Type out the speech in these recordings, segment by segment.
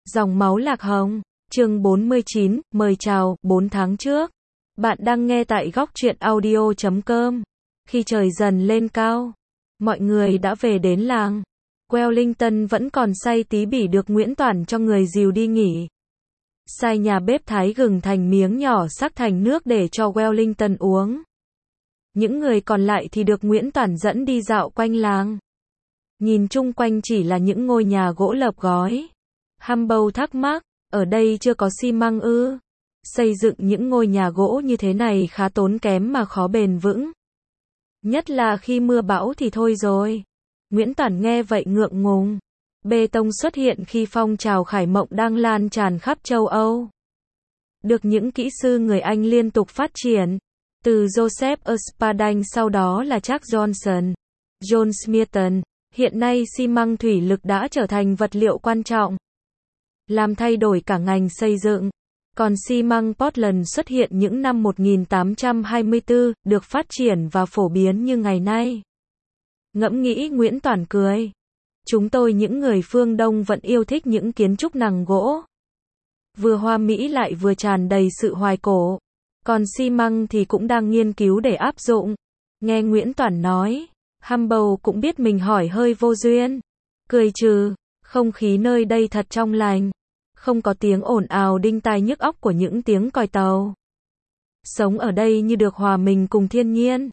Dòng máu lạc hồng, chương 49, mời chào, 4 tháng trước. Bạn đang nghe tại góc truyện audio.com. Khi trời dần lên cao, mọi người đã về đến làng. Wellington vẫn còn say tí bỉ được Nguyễn Toản cho người dìu đi nghỉ. Sai nhà bếp thái gừng thành miếng nhỏ sắc thành nước để cho Wellington uống. Những người còn lại thì được Nguyễn Toản dẫn đi dạo quanh làng. Nhìn chung quanh chỉ là những ngôi nhà gỗ lợp gói. Humble thắc mắc, ở đây chưa có xi măng ư? Xây dựng những ngôi nhà gỗ như thế này khá tốn kém mà khó bền vững. Nhất là khi mưa bão thì thôi rồi. Nguyễn Toản nghe vậy ngượng ngùng. Bê tông xuất hiện khi phong trào khải mộng đang lan tràn khắp châu Âu. Được những kỹ sư người Anh liên tục phát triển. Từ Joseph Espadin sau đó là Jack Johnson, John Smeaton. Hiện nay xi măng thủy lực đã trở thành vật liệu quan trọng, làm thay đổi cả ngành xây dựng. Còn xi măng Portland xuất hiện những năm 1824, được phát triển và phổ biến như ngày nay. Ngẫm nghĩ Nguyễn Toản cười. Chúng tôi những người phương Đông vẫn yêu thích những kiến trúc bằng gỗ. Vừa hoa mỹ lại vừa tràn đầy sự hoài cổ. Còn xi măng thì cũng đang nghiên cứu để áp dụng. Nghe Nguyễn Toản nói, Humble cũng biết mình hỏi hơi vô duyên. Cười trừ, không khí nơi đây thật trong lành. Không có tiếng ồn ào đinh tai nhức óc của những tiếng còi tàu. Sống ở đây như được hòa mình cùng thiên nhiên.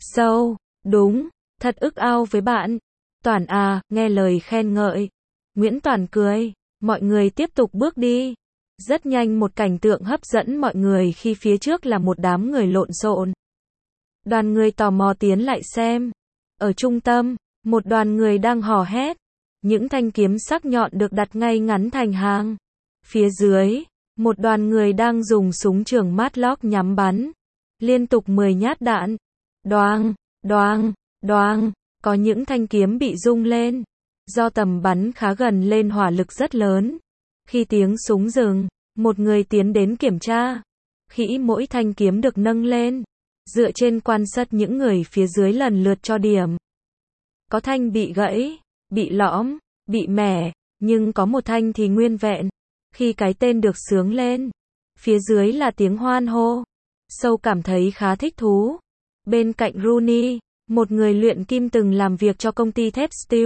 Đúng, thật ức ao với bạn. Toản à, nghe lời khen ngợi. Nguyễn Toản cười, mọi người tiếp tục bước đi. Rất nhanh một cảnh tượng hấp dẫn mọi người khi phía trước là một đám người lộn xộn. Đoàn người tò mò tiến lại xem. Ở trung tâm, một đoàn người đang hò hét. Những thanh kiếm sắc nhọn được đặt ngay ngắn thành hàng. Phía dưới, một đoàn người đang dùng súng trường Matlock nhắm bắn. Liên tục 10 nhát đạn. Đoàng, đoàng, đoàng. Có những thanh kiếm bị rung lên. Do tầm bắn khá gần lên hỏa lực rất lớn. Khi tiếng súng dừng, một người tiến đến kiểm tra. Khi mỗi thanh kiếm được nâng lên, dựa trên quan sát những người phía dưới lần lượt cho điểm. Có thanh bị gãy, bị lõm, bị mẻ, nhưng có một thanh thì nguyên vẹn. Khi cái tên được xướng lên, phía dưới là tiếng hoan hô. Sâu cảm thấy khá thích thú. Bên cạnh Rooney, một người luyện kim từng làm việc cho công ty thép Steel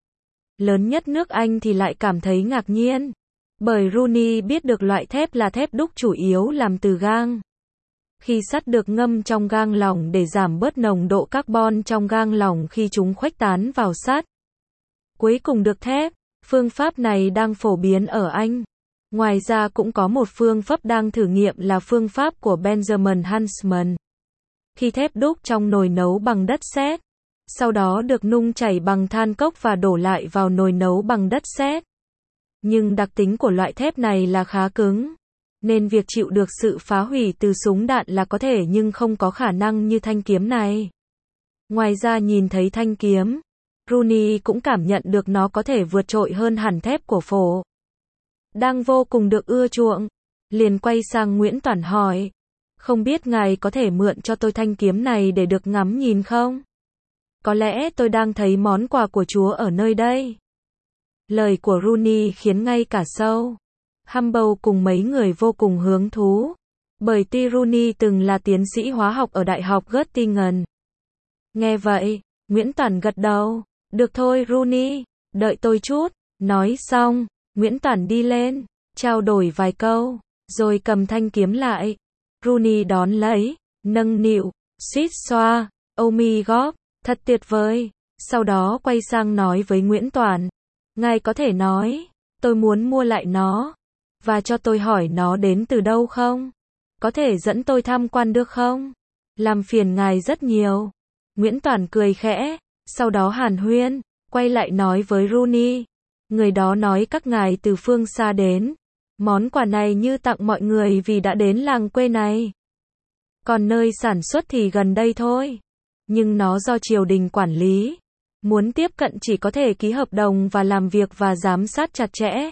lớn nhất nước Anh thì lại cảm thấy ngạc nhiên. Bởi Rooney biết được loại thép là thép đúc chủ yếu làm từ gang. Khi sắt được ngâm trong gang lỏng để giảm bớt nồng độ carbon trong gang lỏng khi chúng khuếch tán vào sắt, cuối cùng được thép. Phương pháp này đang phổ biến ở Anh. Ngoài ra cũng có một phương pháp đang thử nghiệm là phương pháp của Benjamin Huntsman. Khi thép đúc trong nồi nấu bằng đất sét, sau đó được nung chảy bằng than cốc và đổ lại vào nồi nấu bằng đất sét. Nhưng đặc tính của loại thép này là khá cứng, nên việc chịu được sự phá hủy từ súng đạn là có thể nhưng không có khả năng như thanh kiếm này. Ngoài ra nhìn thấy thanh kiếm, Rooney cũng cảm nhận được nó có thể vượt trội hơn hẳn thép của phổ. Đang vô cùng được ưa chuộng, liền quay sang Nguyễn Toản hỏi, không biết ngài có thể mượn cho tôi thanh kiếm này để được ngắm nhìn không? Có lẽ tôi đang thấy món quà của Chúa ở nơi đây. Lời của Rooney khiến ngay cả Sâu, Humble cùng mấy người vô cùng hứng thú. Bởi tuy Rooney từng là tiến sĩ hóa học ở Đại học Göttingen. Nghe vậy, Nguyễn Toản gật đầu. Được thôi Rooney, đợi tôi chút. Nói xong, Nguyễn Toản đi lên, trao đổi vài câu, rồi cầm thanh kiếm lại. Rooney đón lấy, nâng niu, suýt xoa, oh my god, thật tuyệt vời. Sau đó quay sang nói với Nguyễn Toản, ngài có thể nói, tôi muốn mua lại nó, và cho tôi hỏi nó đến từ đâu không? Có thể dẫn tôi tham quan được không? Làm phiền ngài rất nhiều. Nguyễn Toản cười khẽ, sau đó hàn huyên, quay lại nói với Rooney. Người đó nói các ngài từ phương xa đến. Món quà này như tặng mọi người vì đã đến làng quê này. Còn nơi sản xuất thì gần đây thôi. Nhưng nó do triều đình quản lý. Muốn tiếp cận chỉ có thể ký hợp đồng và làm việc và giám sát chặt chẽ.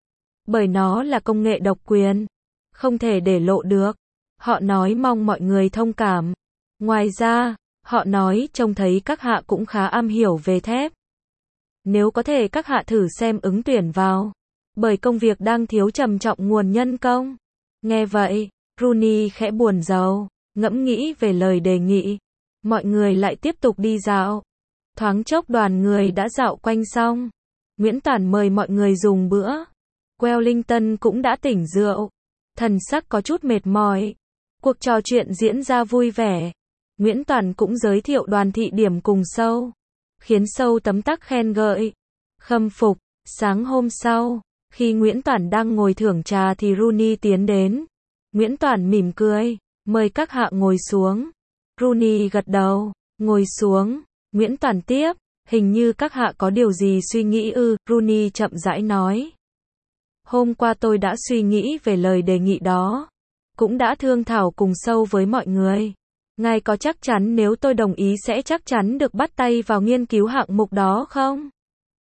Bởi nó là công nghệ độc quyền. Không thể để lộ được. Họ nói mong mọi người thông cảm. Ngoài ra, họ nói trông thấy các hạ cũng khá am hiểu về thép. Nếu có thể các hạ thử xem ứng tuyển vào. bởi công việc đang thiếu trầm trọng nguồn nhân công. Nghe vậy, Rooney khẽ buồn rầu, ngẫm nghĩ về lời đề nghị. Mọi người lại tiếp tục đi dạo. Thoáng chốc đoàn người đã dạo quanh xong. Nguyễn Toản mời mọi người dùng bữa. Wellington cũng đã tỉnh rượu. Thần sắc có chút mệt mỏi. Cuộc trò chuyện diễn ra vui vẻ. Nguyễn Toản cũng giới thiệu Đoàn Thị Điểm cùng Sâu, khiến Sâu tấm tắc khen ngợi, khâm phục. Sáng hôm sau, khi Nguyễn Toản đang ngồi thưởng trà thì Rooney tiến đến. Nguyễn Toản mỉm cười, mời các hạ ngồi xuống. Rooney gật đầu, ngồi xuống. Nguyễn Toản tiếp, hình như các hạ có điều gì suy nghĩ ư? Rooney chậm rãi nói. Hôm qua tôi đã suy nghĩ về lời đề nghị đó, cũng đã thương thảo cùng Sâu với mọi người. Ngài có chắc chắn nếu tôi đồng ý sẽ chắc chắn được bắt tay vào nghiên cứu hạng mục đó không?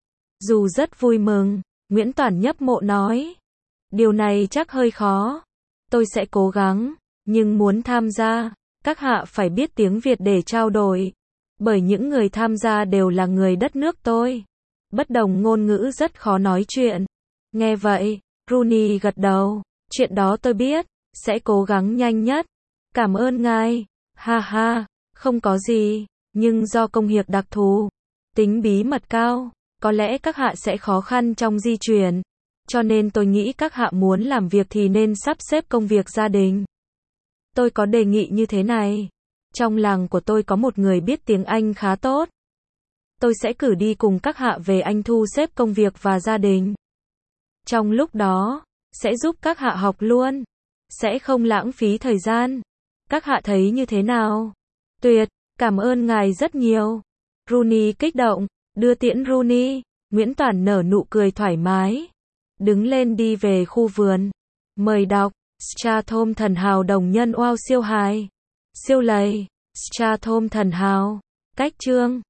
Dù rất vui mừng, Nguyễn Toản nhấp mộ nói. Điều này chắc hơi khó. Tôi sẽ cố gắng, nhưng muốn tham gia, các hạ phải biết tiếng Việt để trao đổi. Bởi những người tham gia đều là người đất nước tôi. Bất đồng ngôn ngữ rất khó nói chuyện. Nghe vậy, Rooney gật đầu. Chuyện đó tôi biết, sẽ cố gắng nhanh nhất. Cảm ơn ngài. Ha ha, không có gì, nhưng do công việc đặc thù, tính bí mật cao, có lẽ các hạ sẽ khó khăn trong di chuyển. Cho nên tôi nghĩ các hạ muốn làm việc thì nên sắp xếp công việc gia đình. Tôi có đề nghị như thế này. Trong làng của tôi có một người biết tiếng Anh khá tốt. Tôi sẽ cử đi cùng các hạ về Anh thu xếp công việc và gia đình. Trong lúc đó, sẽ giúp các hạ học luôn. Sẽ không lãng phí thời gian. Các hạ thấy như thế nào? Tuyệt, cảm ơn ngài rất nhiều. Rooney kích động, đưa tiễn Rooney. Nguyễn Toản nở nụ cười thoải mái. Đứng lên đi về khu vườn. Mời đọc. Strathom thần hào đồng nhân wow siêu hài. Siêu lầy. Strathom thần hào. Cách chương.